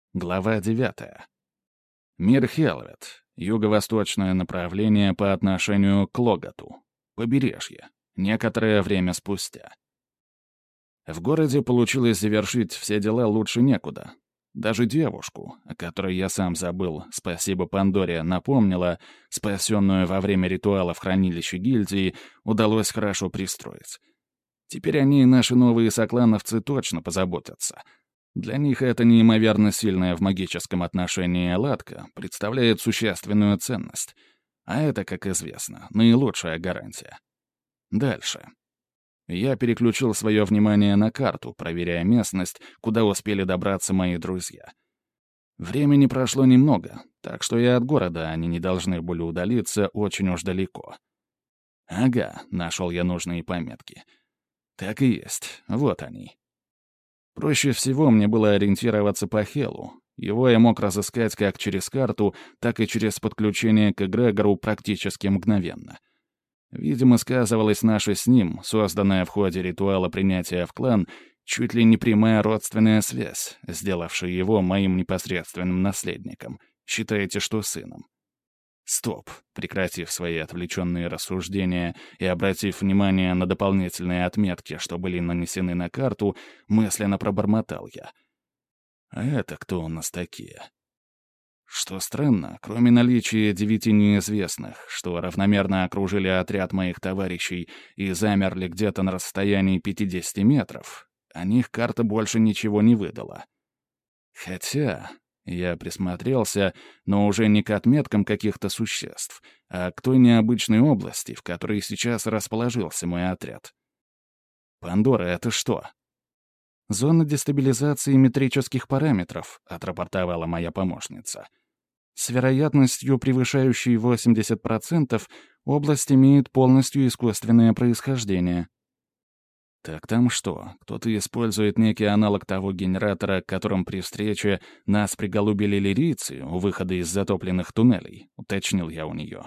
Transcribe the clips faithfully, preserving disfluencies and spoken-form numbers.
Глава девятая. Мир Хелвет. Юго-восточное направление по отношению к Логоту. Побережье. Некоторое время спустя. В городе получилось завершить все дела лучше некуда. Даже девушку, о которой я сам забыл, спасибо Пандоре, напомнила, спасенную во время ритуала в хранилище гильдии, удалось хорошо пристроить. Теперь они, наши новые соклановцы, точно позаботятся. Для них эта неимоверно сильная в магическом отношении ладка представляет существенную ценность. А это, как известно, наилучшая гарантия. Дальше. Я переключил свое внимание на карту, проверяя местность, куда успели добраться мои друзья. Времени прошло немного, так что и от города они не должны были удалиться очень уж далеко. Ага, нашел я нужные пометки. Так и есть, вот они. Проще всего мне было ориентироваться по Хелу. Его я мог разыскать как через карту, так и через подключение к эгрегору практически мгновенно. Видимо, сказывалась наша с ним, созданная в ходе ритуала принятия в клан, чуть ли не прямая родственная связь, сделавшая его моим непосредственным наследником. Считаете, что сыном. Стоп. Прекратив свои отвлеченные рассуждения и обратив внимание на дополнительные отметки, что были нанесены на карту, мысленно пробормотал я. А это кто у нас такие? Что странно, кроме наличия девяти неизвестных, что равномерно окружили отряд моих товарищей и замерли где-то на расстоянии пятидесяти метров, о них карта больше ничего не выдала. Хотя... Я присмотрелся, но уже не к отметкам каких-то существ, а к той необычной области, в которой сейчас расположился мой отряд. «Пандора, это что?» «Зона дестабилизации метрических параметров», — отрапортовала моя помощница. «С вероятностью, превышающей восемьдесят процентов, область имеет полностью искусственное происхождение». «Так там что, кто-то использует некий аналог того генератора, которым при встрече нас приголубили лирийцы у выхода из затопленных туннелей?» — уточнил я у нее.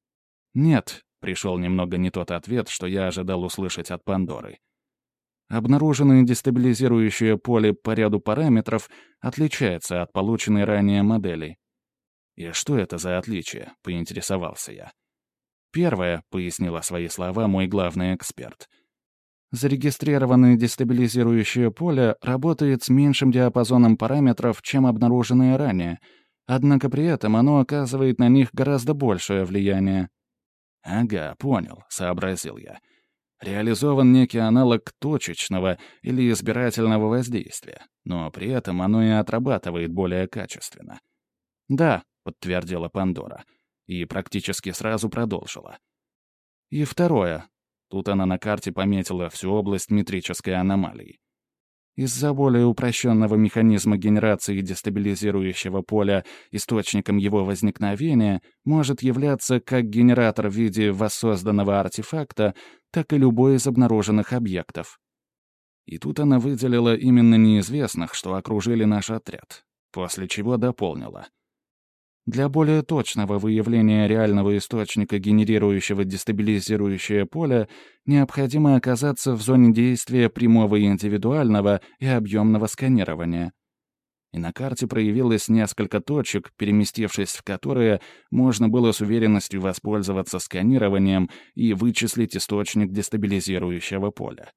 «Нет», — пришел немного не тот ответ, что я ожидал услышать от Пандоры. «Обнаруженное дестабилизирующее поле по ряду параметров отличается от полученной ранее модели». «И что это за отличие?» — поинтересовался я. «Первое», — пояснила свои слова мой главный эксперт — зарегистрированное дестабилизирующее поле работает с меньшим диапазоном параметров, чем обнаруженное ранее, однако при этом оно оказывает на них гораздо большее влияние. «Ага, понял», — сообразил я. «Реализован некий аналог точечного или избирательного воздействия, но при этом оно и отрабатывает более качественно». «Да», — подтвердила Пандора, и практически сразу продолжила. «И второе». Тут она на карте пометила всю область метрической аномалии. Из-за более упрощенного механизма генерации дестабилизирующего поля источником его возникновения может являться как генератор в виде воссозданного артефакта, так и любой из обнаруженных объектов. И тут она выделила именно неизвестных, что окружили наш отряд, после чего дополнила. Для более точного выявления реального источника, генерирующего дестабилизирующее поле, необходимо оказаться в зоне действия прямого индивидуального и объемного сканирования. И на карте проявилось несколько точек, переместившись в которые можно было с уверенностью воспользоваться сканированием и вычислить источник дестабилизирующего поля.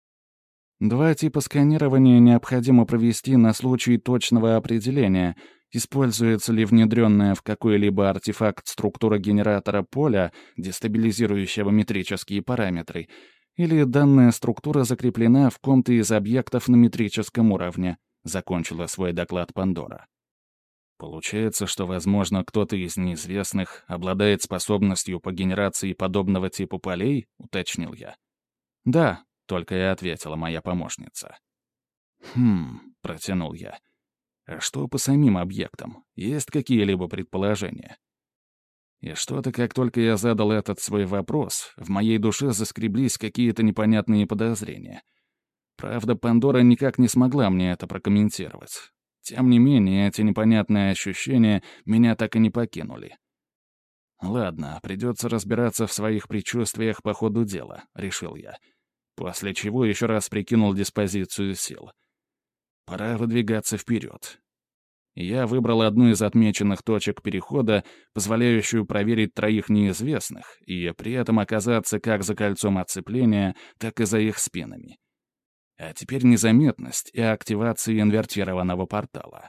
Два типа сканирования необходимо провести на случай точного определения, используется ли внедренная в какой-либо артефакт структура генератора поля, дестабилизирующего метрические параметры, или данная структура закреплена в ком-то из объектов на метрическом уровне, закончила свой доклад Пандора. Получается, что, возможно, кто-то из неизвестных обладает способностью по генерации подобного типа полей, уточнил я. Да, только и ответила моя помощница. «Хм», — протянул я. «А что по самим объектам? Есть какие-либо предположения?» И что-то, как только я задал этот свой вопрос, в моей душе заскреблись какие-то непонятные подозрения. Правда, Пандора никак не смогла мне это прокомментировать. Тем не менее, эти непонятные ощущения меня так и не покинули. «Ладно, придется разбираться в своих предчувствиях по ходу дела», — решил я. После чего еще раз прикинул диспозицию сил. Пора выдвигаться вперед. Я выбрал одну из отмеченных точек перехода, позволяющую проверить троих неизвестных, и при этом оказаться как за кольцом отцепления, так и за их спинами. А теперь незаметность и активация инвертированного портала.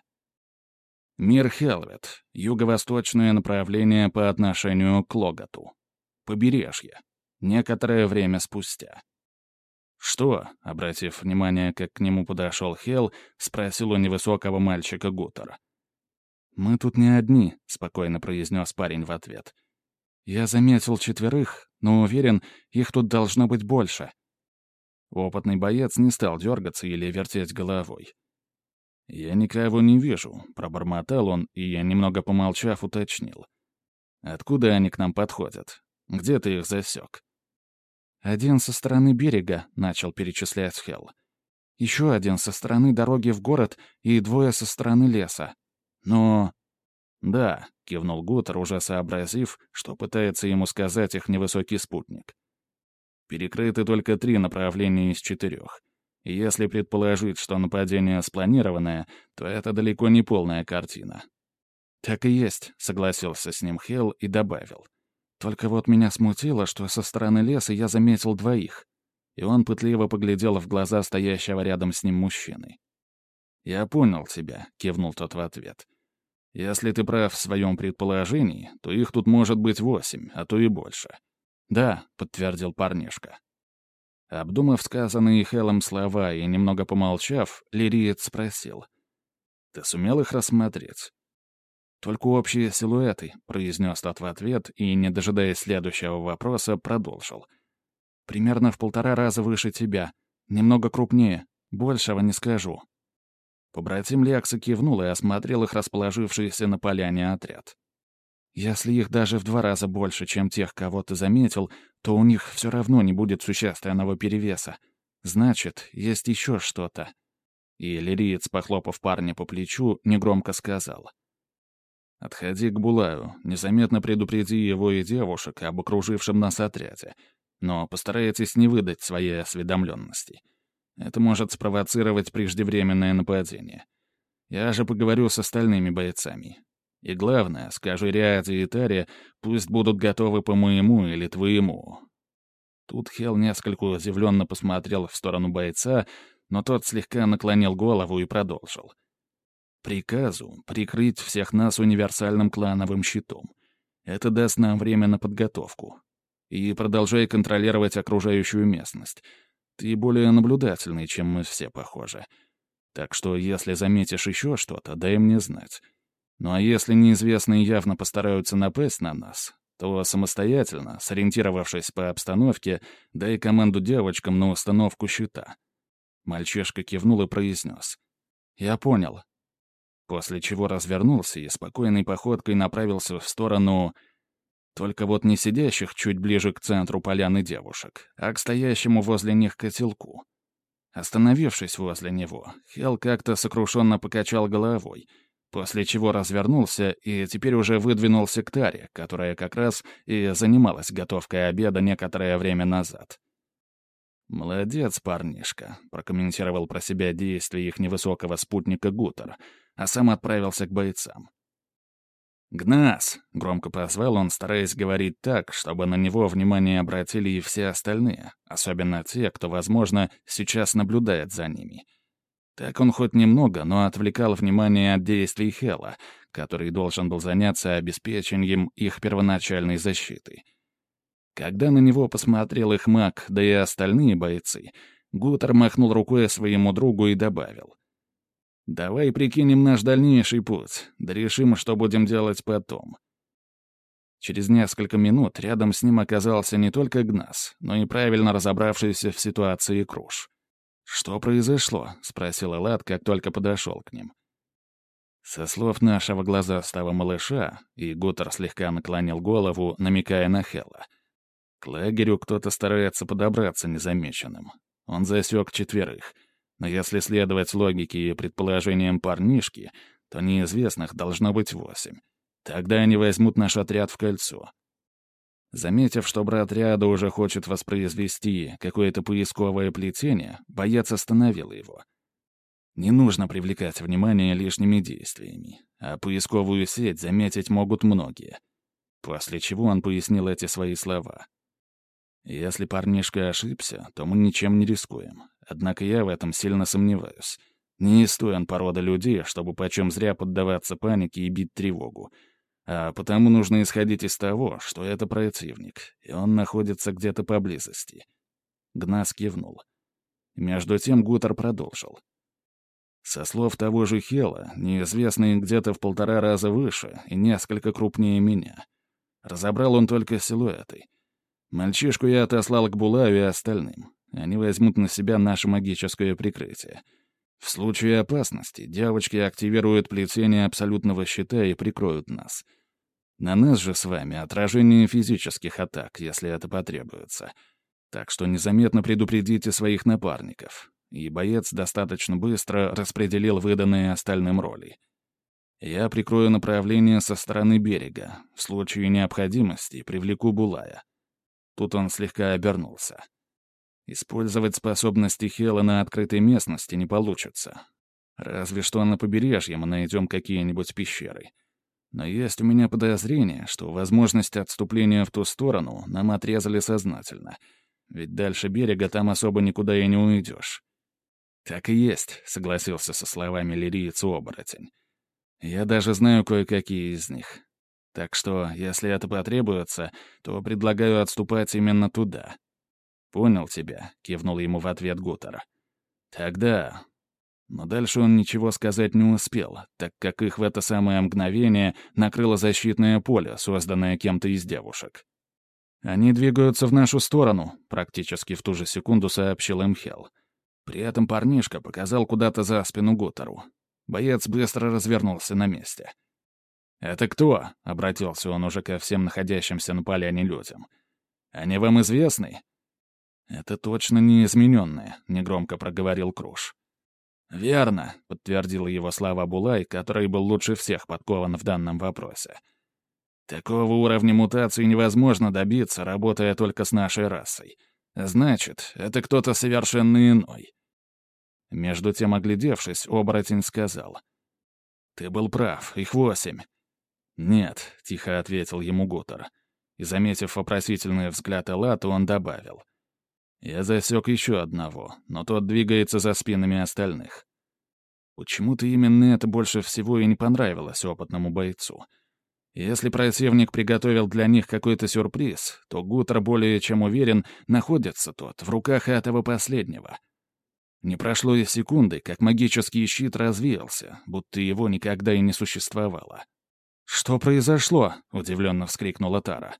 Мир Хелвет. Юго-восточное направление по отношению к Логоту. Побережье. Некоторое время спустя. «Что?» — обратив внимание, как к нему подошел Хел, спросил у невысокого мальчика Гутер. «Мы тут не одни», — спокойно произнес парень в ответ. «Я заметил четверых, но уверен, их тут должно быть больше». Опытный боец не стал дергаться или вертеть головой. «Я никого не вижу», — пробормотал он и, немного помолчав, уточнил. «Откуда они к нам подходят? Где ты их засек?» «Один со стороны берега», — начал перечислять Хелл. «Еще один со стороны дороги в город и двое со стороны леса. Но...» «Да», — кивнул Гутер, уже сообразив, что пытается ему сказать их невысокий спутник. «Перекрыты только три направления из четырех. И если предположить, что нападение спланированное, то это далеко не полная картина». «Так и есть», — согласился с ним Хелл и добавил. «Только вот меня смутило, что со стороны леса я заметил двоих». И он пытливо поглядел в глаза стоящего рядом с ним мужчины. «Я понял тебя», — кивнул тот в ответ. «Если ты прав в своем предположении, то их тут может быть восемь, а то и больше». «Да», — подтвердил парнишка. Обдумав сказанные Хеллом слова и немного помолчав, лириец спросил. «Ты сумел их рассмотреть?» «Только общие силуэты», — произнес тот в ответ и, не дожидаясь следующего вопроса, продолжил. «Примерно в полтора раза выше тебя. Немного крупнее. Большего не скажу». Побратим Лекса кивнул и осмотрел их расположившийся на поляне отряд. «Если их даже в два раза больше, чем тех, кого ты заметил, то у них все равно не будет существенного перевеса. Значит, есть еще что-то». И лириец, похлопав парня по плечу, негромко сказал. «Отходи к Булаю, незаметно предупреди его и девушек об окружившем нас отряде, но постарайтесь не выдать своей осведомленности. Это может спровоцировать преждевременное нападение. Я же поговорю с остальными бойцами. И главное, скажи Риаде и Таре, пусть будут готовы по моему или твоему». Тут Хел несколько удивленно посмотрел в сторону бойца, но тот слегка наклонил голову и продолжил. «Приказу прикрыть всех нас универсальным клановым щитом. Это даст нам время на подготовку. И продолжай контролировать окружающую местность. Ты более наблюдательный, чем мы все, похоже. Так что, если заметишь еще что-то, дай мне знать. Ну а если неизвестные явно постараются напасть на нас, то самостоятельно, сориентировавшись по обстановке, дай команду девочкам на установку щита». Мальчишка кивнул и произнес. «Я понял». После чего развернулся и спокойной походкой направился в сторону... Только вот не сидящих чуть ближе к центру поляны девушек, а к стоящему возле них котелку. Остановившись возле него, Хел как-то сокрушенно покачал головой, после чего развернулся и теперь уже выдвинулся к Таре, которая как раз и занималась готовкой обеда некоторое время назад. «Молодец, парнишка», — прокомментировал про себя действия их невысокого спутника Гутер, а сам отправился к бойцам. «Гнас!» — громко позвал он, стараясь говорить так, чтобы на него внимание обратили и все остальные, особенно те, кто, возможно, сейчас наблюдает за ними. Так он хоть немного, но отвлекал внимание от действий Хела, который должен был заняться обеспечением их первоначальной защиты. Когда на него посмотрел их маг, да и остальные бойцы, Гутер махнул рукой своему другу и добавил. «Давай прикинем наш дальнейший путь, да решим, что будем делать потом». Через несколько минут рядом с ним оказался не только Гнас, но и правильно разобравшийся в ситуации Круш. «Что произошло?» — спросил Элат, как только подошел к ним. Со слов нашего глазастого малыша, и Гутер слегка наклонил голову, намекая на Хела, к лагерю кто-то старается подобраться незамеченным. Он засек четверых. Но если следовать логике и предположениям парнишки, то неизвестных должно быть восемь. Тогда они возьмут наш отряд в кольцо. Заметив, что брат отряда уже хочет воспроизвести какое-то поисковое плетение, боец остановил его. Не нужно привлекать внимание лишними действиями, а поисковую сеть заметить могут многие. После чего он пояснил эти свои слова. Если парнишка ошибся, то мы ничем не рискуем. Однако я в этом сильно сомневаюсь. Не стоит он порода людей, чтобы почем зря поддаваться панике и бить тревогу. А потому нужно исходить из того, что это противник, и он находится где-то поблизости. Гнас кивнул. Между тем Гутер продолжил. Со слов того же Хела, неизвестный где-то в полтора раза выше и несколько крупнее меня. Разобрал он только силуэты. Мальчишку я отослал к Булаю и остальным. Они возьмут на себя наше магическое прикрытие. В случае опасности девочки активируют плетение абсолютного щита и прикроют нас. На нас же с вами отражение физических атак, если это потребуется. Так что незаметно предупредите своих напарников. И боец достаточно быстро распределил выданные остальным роли. Я прикрою направление со стороны берега. В случае необходимости привлеку Булая. Тут он слегка обернулся. Использовать способности Хела на открытой местности не получится. Разве что на побережье мы найдем какие-нибудь пещеры. Но есть у меня подозрение, что возможность отступления в ту сторону нам отрезали сознательно. Ведь дальше берега там особо никуда и не уйдешь. «Так и есть», — согласился со словами лириец-оборотень. «Я даже знаю кое-какие из них. Так что, если это потребуется, то предлагаю отступать именно туда». «Понял тебя», — кивнул ему в ответ Гутер. «Тогда...» Но дальше он ничего сказать не успел, так как их в это самое мгновение накрыло защитное поле, созданное кем-то из девушек. «Они двигаются в нашу сторону», — практически в ту же секунду сообщил им Хел. При этом парнишка показал куда-то за спину Гутеру. Боец быстро развернулся на месте. «Это кто?» — обратился он уже ко всем находящимся на поляне людям. «Они вам известны?» «Это точно не измененные», — негромко проговорил Круш. «Верно», — подтвердил его слова Булай, который был лучше всех подкован в данном вопросе. «Такого уровня мутации невозможно добиться, работая только с нашей расой. Значит, это кто-то совершенно иной». Между тем, оглядевшись, оборотень сказал. «Ты был прав, их восемь». «Нет», — тихо ответил ему Гутер. И, заметив вопросительный взгляд Эллата, он добавил. «Я засек еще одного, но тот двигается за спинами остальных». Почему-то именно это больше всего и не понравилось опытному бойцу. Если противник приготовил для них какой-то сюрприз, то Гутер, более чем уверен, находится тот в руках этого последнего. Не прошло и секунды, как магический щит развеялся, будто его никогда и не существовало. «Что произошло?» — удивленно вскрикнула Тара.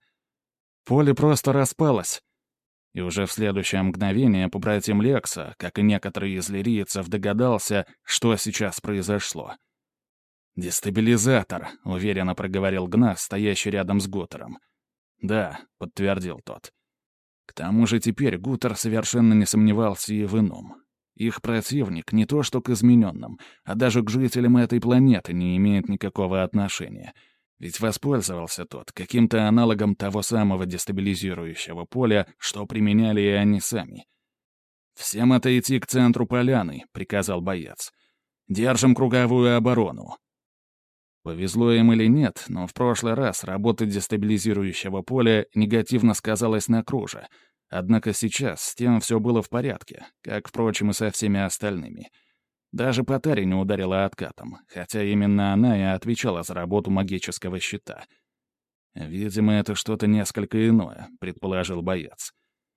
«Поле просто распалось». И уже в следующее мгновение побратим Лекса, как и некоторые из лирийцев, догадался, что сейчас произошло. «Дестабилизатор», — уверенно проговорил Гнас, стоящий рядом с Гутером. «Да», — подтвердил тот. К тому же теперь Гутер совершенно не сомневался и в ином. Их противник не то что к измененным, а даже к жителям этой планеты не имеет никакого отношения. Ведь воспользовался тот каким-то аналогом того самого дестабилизирующего поля, что применяли и они сами. «Всем отойти к центру поляны», — приказал боец. «Держим круговую оборону». Повезло им или нет, но в прошлый раз работа дестабилизирующего поля негативно сказалась на Круже. Однако сейчас с тем все было в порядке, как, впрочем, и со всеми остальными. Даже по Таре не ударила откатом, хотя именно она и отвечала за работу магического щита. «Видимо, это что-то несколько иное», — предположил боец.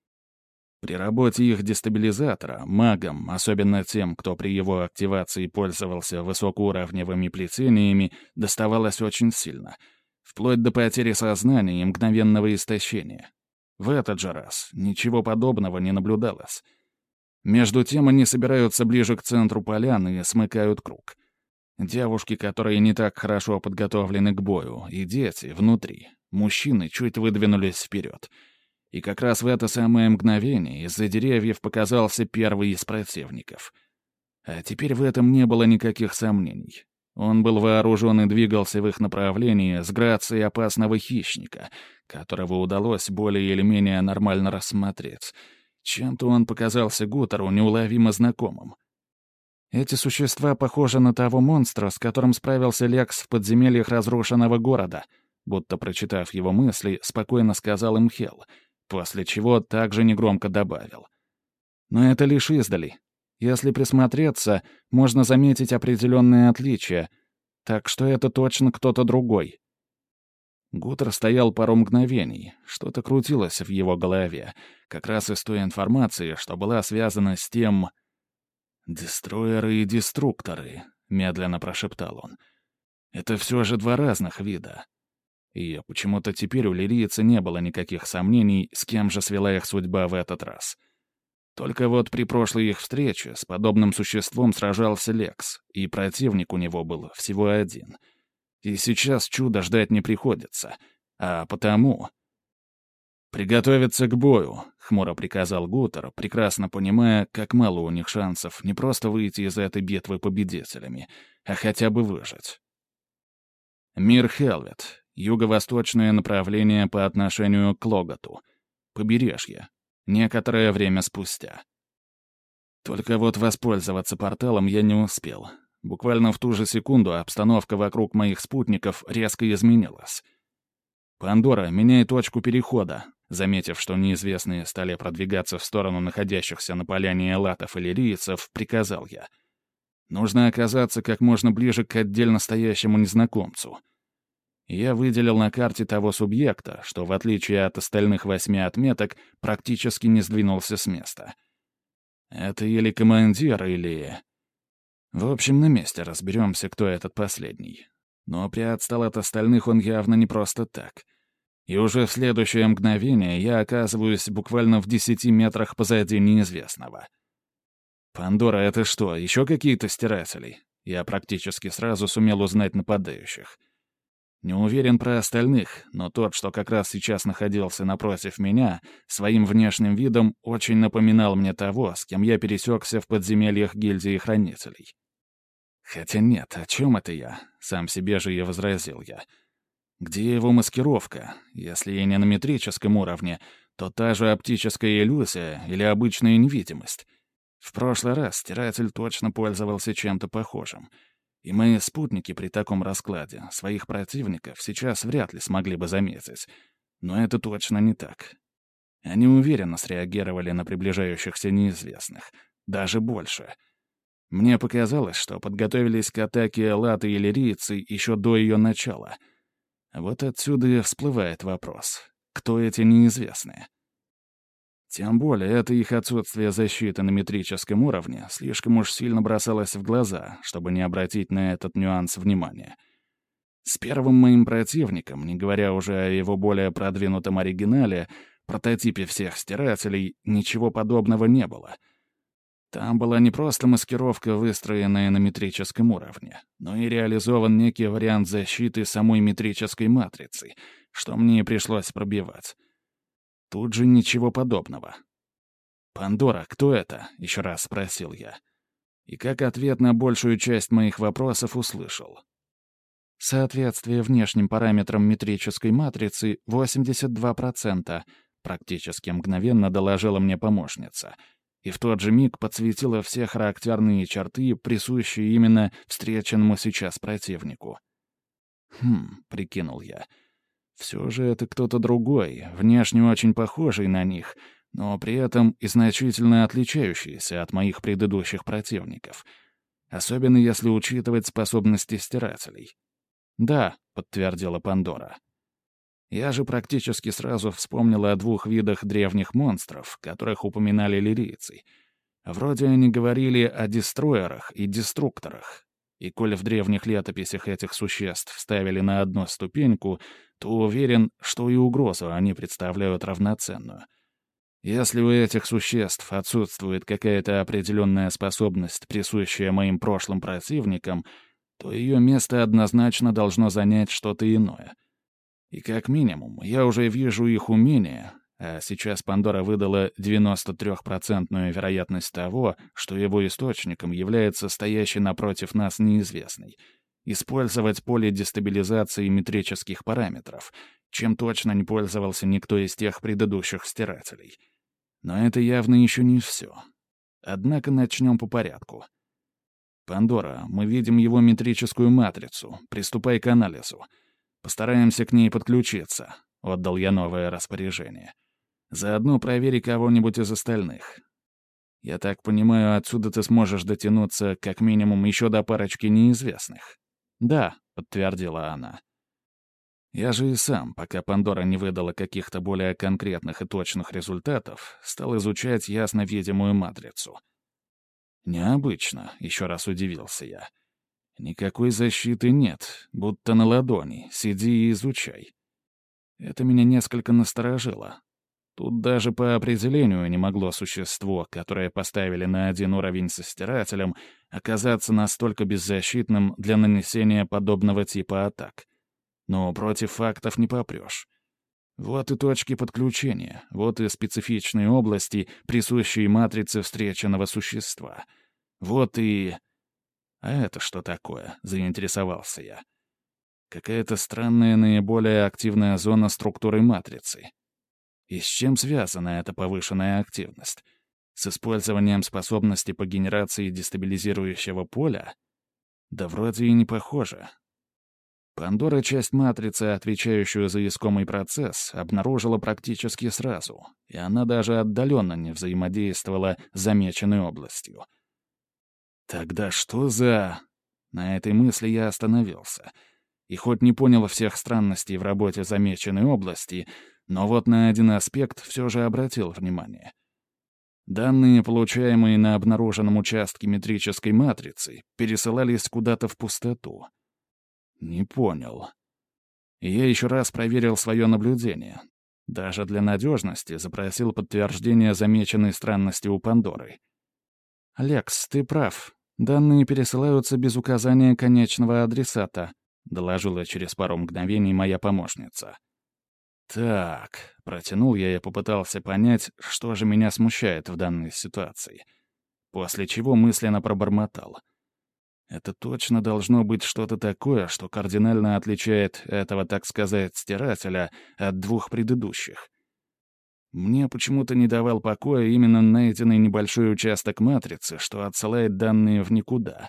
При работе их дестабилизатора, магам, особенно тем, кто при его активации пользовался высокоуровневыми плетениями, доставалось очень сильно, вплоть до потери сознания и мгновенного истощения. В этот же раз ничего подобного не наблюдалось. Между тем они собираются ближе к центру поляны и смыкают круг. Девушки, которые не так хорошо подготовлены к бою, и дети внутри. Мужчины чуть выдвинулись вперед. И как раз в это самое мгновение из-за деревьев показался первый из противников. А теперь в этом не было никаких сомнений. Он был вооружен и двигался в их направлении с грацией опасного хищника, которого удалось более или менее нормально рассмотреть. Чем-то он показался Гутеру неуловимо знакомым. Эти существа похожи на того монстра, с которым справился Лекс в подземельях разрушенного города, будто прочитав его мысли, спокойно сказал им Хелл, после чего также негромко добавил. Но это лишь издали. Если присмотреться, можно заметить определенные отличия, так что это точно кто-то другой. Гутер стоял пару мгновений, что-то крутилось в его голове, как раз из той информации, что была связана с тем... «Дестройеры и деструкторы», — медленно прошептал он. «Это все же два разных вида». И почему-то теперь у лирийца не было никаких сомнений, с кем же свела их судьба в этот раз. Только вот при прошлой их встрече с подобным существом сражался Лекс, и противник у него был всего один. И сейчас чуда ждать не приходится, а потому... «Приготовиться к бою», — хмуро приказал Гутер, прекрасно понимая, как мало у них шансов не просто выйти из этой битвы победителями, а хотя бы выжить. Мир Хелвет. Юго-восточное направление по отношению к Логоту. Побережье. Некоторое время спустя. Только вот воспользоваться порталом я не успел. Буквально в ту же секунду обстановка вокруг моих спутников резко изменилась. «Пандора, меняй точку перехода», заметив, что неизвестные стали продвигаться в сторону находящихся на поляне элатов и лирийцев, приказал я. «Нужно оказаться как можно ближе к отдельно стоящему незнакомцу». Я выделил на карте того субъекта, что, в отличие от остальных восьми отметок, практически не сдвинулся с места. Это или командир, или... В общем, на месте разберемся, кто этот последний. Но приотстал от остальных он явно не просто так. И уже в следующее мгновение я оказываюсь буквально в десяти метрах позади неизвестного. «Пандора, это что, еще какие-то стиратели?» Я практически сразу сумел узнать нападающих. Не уверен про остальных, но тот, что как раз сейчас находился напротив меня, своим внешним видом очень напоминал мне того, с кем я пересекся в подземельях гильдии хранителей. Хотя нет, о чем это я? Сам себе же и возразил я. Где его маскировка? Если и не на метрическом уровне, то та же оптическая иллюзия или обычная невидимость. В прошлый раз стиратель точно пользовался чем-то похожим. И мои спутники при таком раскладе своих противников сейчас вряд ли смогли бы заметить. Но это точно не так. Они уверенно среагировали на приближающихся неизвестных. Даже больше. Мне показалось, что подготовились к атаке элаты и лирийцы еще до ее начала. Вот отсюда и всплывает вопрос. Кто эти неизвестные? Тем более, это их отсутствие защиты на метрическом уровне слишком уж сильно бросалось в глаза, чтобы не обратить на этот нюанс внимания. С первым моим противником, не говоря уже о его более продвинутом оригинале, прототипе всех стирателей, ничего подобного не было. Там была не просто маскировка, выстроенная на метрическом уровне, но и реализован некий вариант защиты самой метрической матрицы, что мне и пришлось пробивать. Тут же ничего подобного. «Пандора, кто это?» — еще раз спросил я. И как ответ на большую часть моих вопросов услышал. «Соответствие внешним параметрам метрической матрицы — восемьдесят два процента», практически мгновенно доложила мне помощница. И в тот же миг подсветила все характерные черты, присущие именно встреченному сейчас противнику. «Хм», — прикинул я, — «все же это кто-то другой, внешне очень похожий на них, но при этом и значительно отличающийся от моих предыдущих противников, особенно если учитывать способности стирателей». «Да», — подтвердила Пандора. Я же практически сразу вспомнил о двух видах древних монстров, которых упоминали лирийцы. Вроде они говорили о дестроерах и деструкторах. И коль в древних летописях этих существ ставили на одну ступеньку, то уверен, что и угрозу они представляют равноценную. Если у этих существ отсутствует какая-то определенная способность, присущая моим прошлым противникам, то ее место однозначно должно занять что-то иное. И как минимум, я уже вижу их умения, а сейчас Пандора выдала девяносто трёхпроцентную вероятность того, что его источником является стоящий напротив нас неизвестный. Использовать поле дестабилизации метрических параметров, чем точно не пользовался никто из тех предыдущих стирателей. Но это явно еще не все. Однако начнем по порядку. «Пандора, мы видим его метрическую матрицу. Приступай к анализу. Постараемся к ней подключиться», — отдал я новое распоряжение. «Заодно провери кого-нибудь из остальных. Я так понимаю, отсюда ты сможешь дотянуться как минимум еще до парочки неизвестных». «Да», — подтвердила она. Я же и сам, пока Пандора не выдала каких-то более конкретных и точных результатов, стал изучать ясно видимую матрицу. «Необычно», — еще раз удивился я. «Никакой защиты нет, будто на ладони, сиди и изучай». Это меня несколько насторожило. Тут даже по определению не могло существо, которое поставили на один уровень со стирателем, оказаться настолько беззащитным для нанесения подобного типа атак. Но против фактов не попрешь. Вот и точки подключения, вот и специфичные области, присущие матрице встреченного существа. Вот и... «А это что такое?» — заинтересовался я. «Какая-то странная наиболее активная зона структуры матрицы. И с чем связана эта повышенная активность? С использованием способности по генерации дестабилизирующего поля? Да вроде и не похоже». Пандора часть матрицы, отвечающую за искомый процесс, обнаружила практически сразу, и она даже отдаленно не взаимодействовала с замеченной областью. Тогда что за... На этой мысли я остановился. И хоть не понял всех странностей в работе замеченной области, но вот на один аспект все же обратил внимание. Данные, получаемые на обнаруженном участке метрической матрицы, пересылались куда-то в пустоту. Не понял. И я еще раз проверил свое наблюдение. Даже для надежности запросил подтверждение замеченной странности у Пандоры. «Лекс, ты прав. Данные пересылаются без указания конечного адресата», — доложила через пару мгновений моя помощница. «Так», — протянул я и попытался понять, что же меня смущает в данной ситуации. После чего мысленно пробормотал. Это точно должно быть что-то такое, что кардинально отличает этого, так сказать, стирателя от двух предыдущих. Мне почему-то не давал покоя именно найденный небольшой участок матрицы, что отсылает данные в никуда.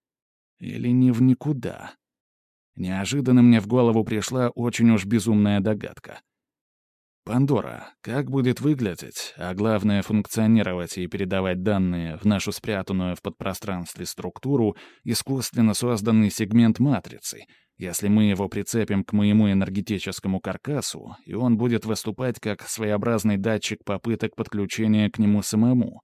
Или не в никуда. Неожиданно мне в голову пришла очень уж безумная догадка. «Пандора, как будет выглядеть, а главное функционировать и передавать данные в нашу спрятанную в подпространстве структуру искусственно созданный сегмент матрицы, если мы его прицепим к моему энергетическому каркасу, и он будет выступать как своеобразный датчик попыток подключения к нему самому?»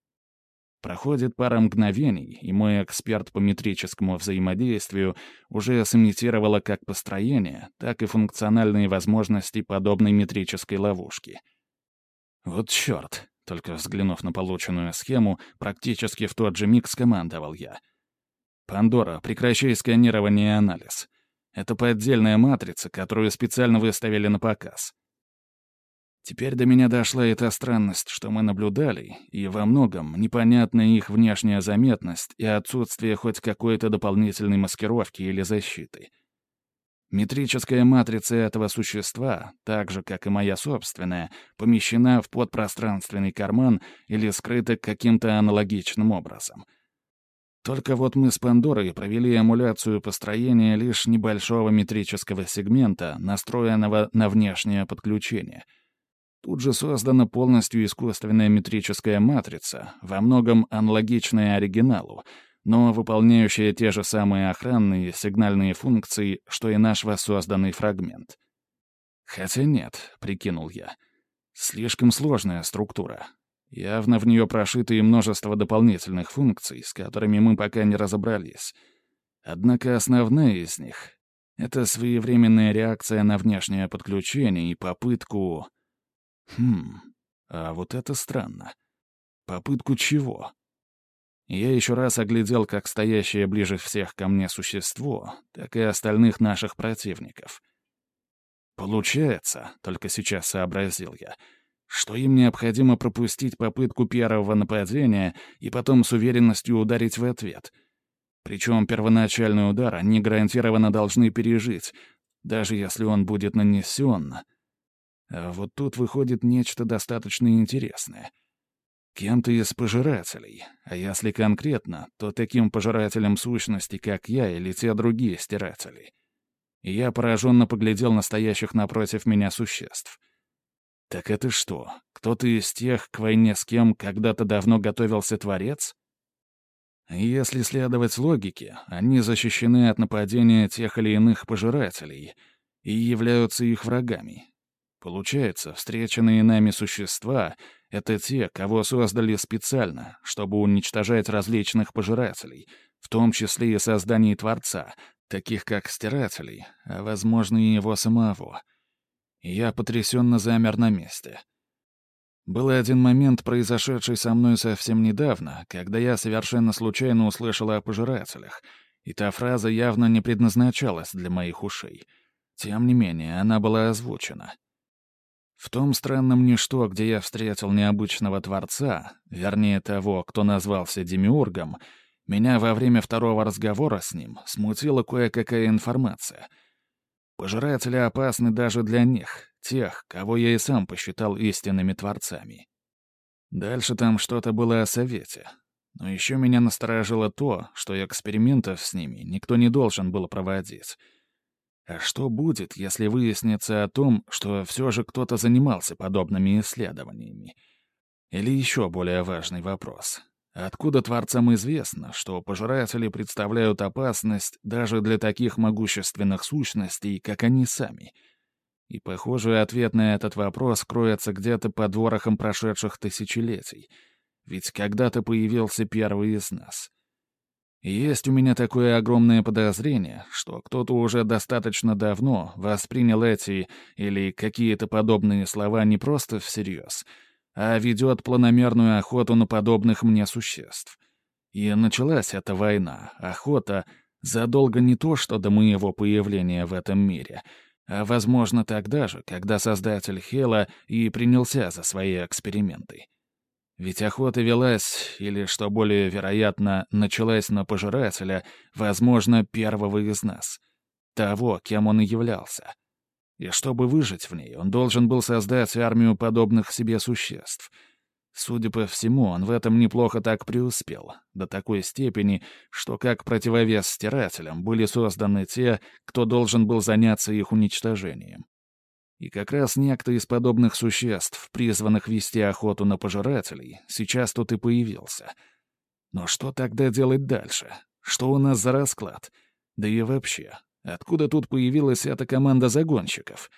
Проходит пара мгновений, и мой эксперт по метрическому взаимодействию уже сымитировала как построение, так и функциональные возможности подобной метрической ловушки. «Вот черт!» — только взглянув на полученную схему, практически в тот же миг скомандовал я. «Пандора, прекращай сканирование и анализ. Это поддельная матрица, которую специально выставили на показ». Теперь до меня дошла эта странность, что мы наблюдали, и во многом непонятна их внешняя заметность и отсутствие хоть какой-то дополнительной маскировки или защиты. Метрическая матрица этого существа, так же, как и моя собственная, помещена в подпространственный карман или скрыта каким-то аналогичным образом. Только вот мы с Пандорой провели эмуляцию построения лишь небольшого метрического сегмента, настроенного на внешнее подключение — Тут же создана полностью искусственная метрическая матрица, во многом аналогичная оригиналу, но выполняющая те же самые охранные сигнальные функции, что и наш воссозданный фрагмент. Хотя нет, прикинул я. Слишком сложная структура. Явно в нее прошито и множество дополнительных функций, с которыми мы пока не разобрались. Однако основная из них — это своевременная реакция на внешнее подключение и попытку... Хм, а вот это странно. Попытку чего? Я еще раз оглядел как стоящее ближе всех ко мне существо, так и остальных наших противников. Получается, только сейчас сообразил я, что им необходимо пропустить попытку первого нападения и потом с уверенностью ударить в ответ. Причем первоначальный удар они гарантированно должны пережить, даже если он будет нанесен... А вот тут выходит нечто достаточно интересное. Кем-то из пожирателей, а если конкретно, то таким пожирателем сущности, как я или те другие стиратели. И я пораженно поглядел на стоящих напротив меня существ. Так это что, кто-то из тех, к войне с кем когда-то давно готовился Творец? Если следовать логике, они защищены от нападения тех или иных пожирателей и являются их врагами. Получается, встреченные нами существа — это те, кого создали специально, чтобы уничтожать различных пожирателей, в том числе и созданий Творца, таких как Стирателей, а, возможно, и его самого. И я потрясенно замер на месте. Был один момент, произошедший со мной совсем недавно, когда я совершенно случайно услышал о пожирателях, и та фраза явно не предназначалась для моих ушей. Тем не менее, она была озвучена. В том странном ничто, где я встретил необычного Творца, вернее того, кто назвался Демиургом, меня во время второго разговора с ним смутила кое-какая информация. Пожиратели опасны даже для них, тех, кого я и сам посчитал истинными Творцами. Дальше там что-то было о Совете. Но еще меня насторожило то, что экспериментов с ними никто не должен был проводить. А что будет, если выяснится о том, что все же кто-то занимался подобными исследованиями? Или еще более важный вопрос. Откуда Творцам известно, что пожиратели представляют опасность даже для таких могущественных сущностей, как они сами? И, похоже, ответ на этот вопрос кроется где-то под ворохом прошедших тысячелетий. Ведь когда-то появился первый из нас. И есть у меня такое огромное подозрение, что кто-то уже достаточно давно воспринял эти или какие-то подобные слова не просто всерьез, а ведет планомерную охоту на подобных мне существ. И началась эта война, охота, задолго не то, что до моего появления в этом мире, а, возможно, тогда же, когда создатель Хела и принялся за свои эксперименты. Ведь охота велась, или, что более вероятно, началась на пожирателя, возможно, первого из нас. Того, кем он и являлся. И чтобы выжить в ней, он должен был создать армию подобных себе существ. Судя по всему, он в этом неплохо так преуспел, до такой степени, что как противовес стирателям были созданы те, кто должен был заняться их уничтожением. И как раз некто из подобных существ, призванных вести охоту на пожирателей, сейчас тут и появился. Но что тогда делать дальше? Что у нас за расклад? Да и вообще, откуда тут появилась эта команда загонщиков?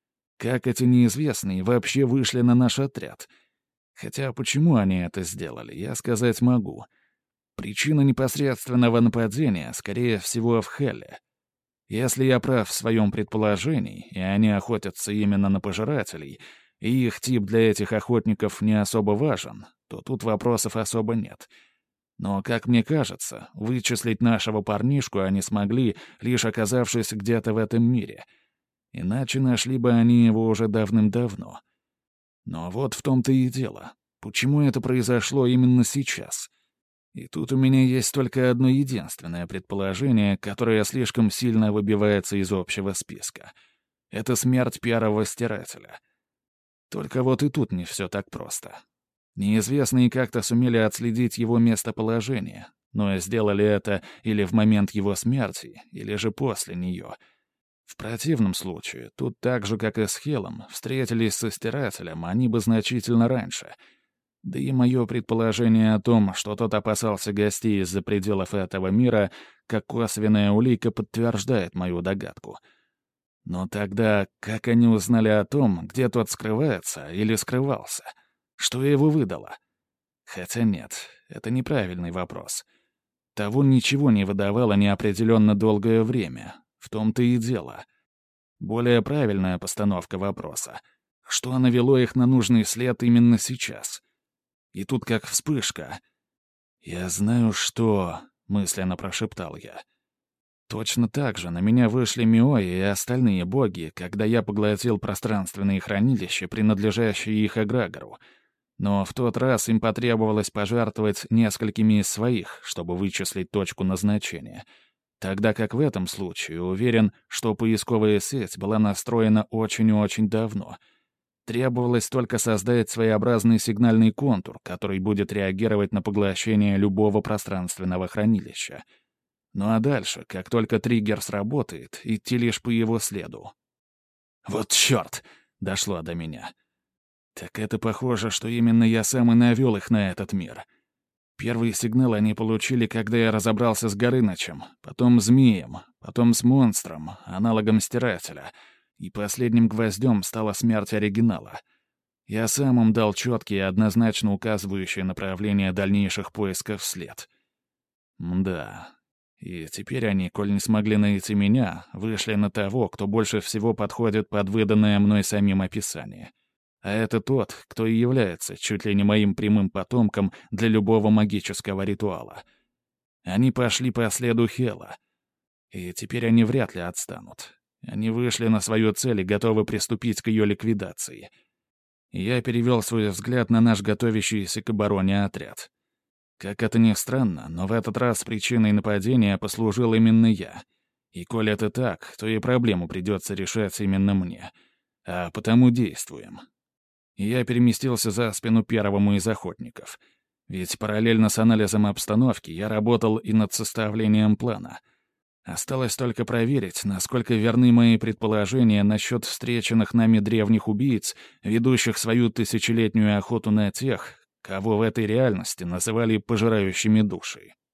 Как эти неизвестные вообще вышли на наш отряд? Хотя почему они это сделали, я сказать могу. Причина непосредственного нападения, скорее всего, в Хелле. Если я прав в своем предположении, и они охотятся именно на пожирателей, и их тип для этих охотников не особо важен, то тут вопросов особо нет. Но, как мне кажется, вычислить нашего парнишку они смогли, лишь оказавшись где-то в этом мире. Иначе нашли бы они его уже давным-давно. Но вот в том-то и дело. Почему это произошло именно сейчас? И тут у меня есть только одно единственное предположение, которое слишком сильно выбивается из общего списка. Это смерть первого стирателя. Только вот и тут не все так просто. Неизвестные как-то сумели отследить его местоположение, но сделали это или в момент его смерти, или же после нее. В противном случае, тут так же, как и с Хелом, встретились со стирателем они бы значительно раньше — Да и мое предположение о том, что тот опасался гостей из-за пределов этого мира, как косвенная улика подтверждает мою догадку. Но тогда как они узнали о том, где тот скрывается или скрывался? Что его выдало? Хотя нет, это неправильный вопрос. Того ничего не выдавало неопределенно долгое время. В том-то и дело. Более правильная постановка вопроса. Что навело их на нужный след именно сейчас? И тут как вспышка. «Я знаю, что...» — мысленно прошептал я. Точно так же на меня вышли Миои и остальные боги, когда я поглотил пространственные хранилища, принадлежащие их эгрегору. Но в тот раз им потребовалось пожертвовать несколькими из своих, чтобы вычислить точку назначения. Тогда как в этом случае уверен, что поисковая сеть была настроена очень и очень давно — Требовалось только создать своеобразный сигнальный контур, который будет реагировать на поглощение любого пространственного хранилища. Ну а дальше, как только триггер сработает, идти лишь по его следу. «Вот черт!» — дошло до меня. «Так это похоже, что именно я сам и навел их на этот мир. Первый сигнал они получили, когда я разобрался с Горынычем, потом Змеем, потом с Монстром, аналогом Стирателя, и последним гвоздем стала смерть оригинала. Я сам им дал четкие и однозначно указывающие направление дальнейших поисков след. Да. И теперь они, коль не смогли найти меня, вышли на того, кто больше всего подходит под выданное мной самим описание. А это тот, кто и является чуть ли не моим прямым потомком для любого магического ритуала. Они пошли по следу Хела. И теперь они вряд ли отстанут. Они вышли на свою цель и готовы приступить к ее ликвидации. Я перевел свой взгляд на наш готовящийся к обороне отряд. Как это ни странно, но в этот раз причиной нападения послужил именно я. И коль это так, то и проблему придется решать именно мне. А потому действуем. Я переместился за спину первому из охотников. Ведь параллельно с анализом обстановки я работал и над составлением плана. Осталось только проверить, насколько верны мои предположения насчет встреченных нами древних убийц, ведущих свою тысячелетнюю охоту на тех, кого в этой реальности называли пожирающими души.